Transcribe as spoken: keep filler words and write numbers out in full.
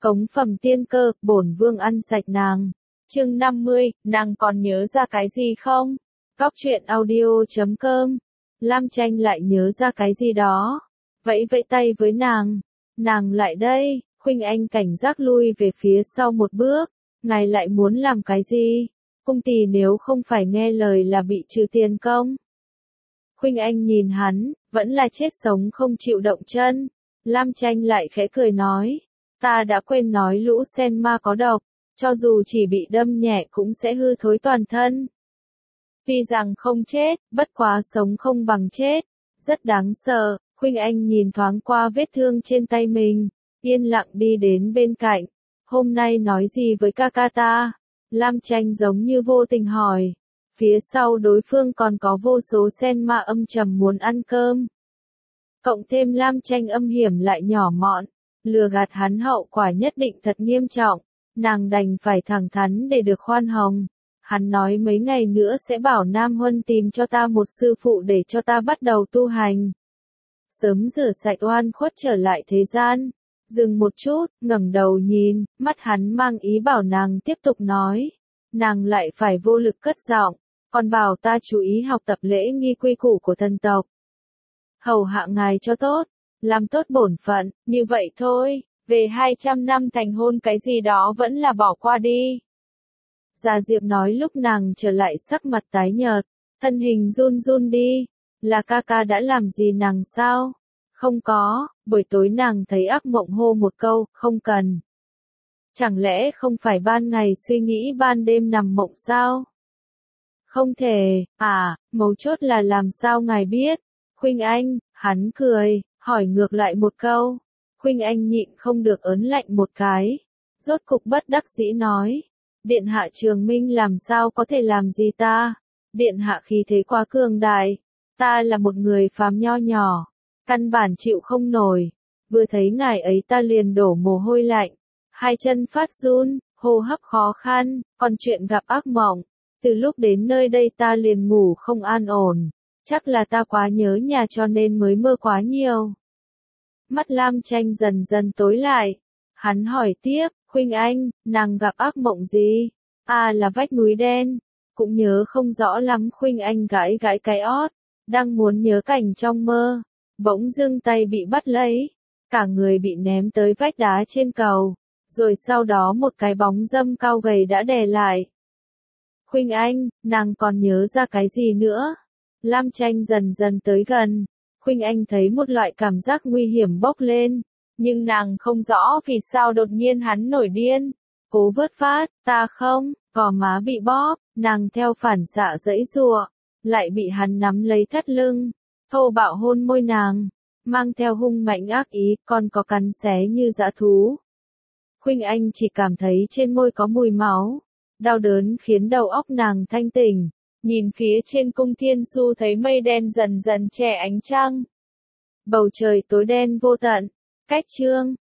Cống phẩm tiên cơ, bổn vương ăn sạch nàng. Chương năm mươi, nàng còn nhớ ra cái gì không? Góc truyện audio chấm com. Lam Tranh lại nhớ ra cái gì đó. Vẫy vẫy tay với nàng. Nàng lại đây, Khuynh Anh cảnh giác lui về phía sau một bước. Ngài lại muốn làm cái gì? Cung tỳ nếu không phải nghe lời là bị trừ tiền công. Khuynh Anh nhìn hắn, vẫn là chết sống không chịu động chân. Lam Tranh lại khẽ cười nói. Ta đã quên nói lũ sen ma có độc, cho dù chỉ bị đâm nhẹ cũng sẽ hư thối toàn thân. Tuy rằng không chết, bất quá sống không bằng chết, rất đáng sợ. Khuynh Anh nhìn thoáng qua vết thương trên tay mình, yên lặng đi đến bên cạnh. Hôm nay nói gì với ca ca ta? Lam Tranh giống như vô tình hỏi. Phía sau đối phương còn có vô số sen ma âm trầm muốn ăn cơm. Cộng thêm Lam Tranh âm hiểm lại nhỏ mọn, lừa gạt hắn hậu quả nhất định thật nghiêm trọng. Nàng đành phải thẳng thắn để được khoan hồng. Hắn nói mấy ngày nữa sẽ bảo Nam Huân tìm cho ta một sư phụ để cho ta bắt đầu tu hành. Sớm rửa sạch oan khuất trở lại thế gian. Dừng một chút, ngẩng đầu nhìn, mắt hắn mang ý bảo nàng tiếp tục nói. Nàng lại phải vô lực cất giọng, còn bảo ta chú ý học tập lễ nghi quy củ của thần tộc. Hầu hạ ngài cho tốt, làm tốt bổn phận, như vậy thôi, về hai trăm năm thành hôn cái gì đó vẫn là bỏ qua đi. Gia Diệp nói lúc nàng trở lại sắc mặt tái nhợt, thân hình run run đi, là ca ca đã làm gì nàng sao? Không có, buổi tối nàng thấy ác mộng hô một câu, không cần. Chẳng lẽ không phải ban ngày suy nghĩ ban đêm nằm mộng sao? Không thể, à, mấu chốt là làm sao ngài biết? Khuynh Anh, hắn cười, hỏi ngược lại một câu. Khuynh Anh nhịn không được ớn lạnh một cái. Rốt cục bất đắc dĩ nói. Điện hạ Trường Minh làm sao có thể làm gì ta? Điện hạ khí thế quá cường đại. Ta là một người phàm nho nhỏ. Căn bản chịu không nổi. Vừa thấy ngài ấy ta liền đổ mồ hôi lạnh. Hai chân phát run, hô hấp khó khăn, còn chuyện gặp ác mộng. Từ lúc đến nơi đây ta liền ngủ không an ổn. Chắc là ta quá nhớ nhà cho nên mới mơ quá nhiều. Mắt Lam Tranh dần dần tối lại. Hắn hỏi tiếp, Khuynh Anh, nàng gặp ác mộng gì? À là vách núi đen. Cũng nhớ không rõ lắm. Khuynh Anh gãi gãi cái ót. Đang muốn nhớ cảnh trong mơ. Bỗng dưng tay bị bắt lấy. Cả người bị ném tới vách đá trên cầu. Rồi sau đó một cái bóng dâm cao gầy đã đè lại. Khuynh Anh, nàng còn nhớ ra cái gì nữa? Lam Tranh dần dần tới gần. Khuynh Anh thấy một loại cảm giác nguy hiểm bốc lên. Nhưng nàng không rõ vì sao đột nhiên hắn nổi điên. Cố vớt phát, ta không, gò má bị bóp, nàng theo phản xạ giãy giụa, lại bị hắn nắm lấy thắt lưng, thô bạo hôn môi nàng, mang theo hung mạnh ác ý, còn có cắn xé như dã thú. Khuynh Anh chỉ cảm thấy trên môi có mùi máu, đau đớn khiến đầu óc nàng thanh tỉnh, nhìn phía trên cung thiên su thấy mây đen dần dần che ánh trăng. Bầu trời tối đen vô tận, cách chương.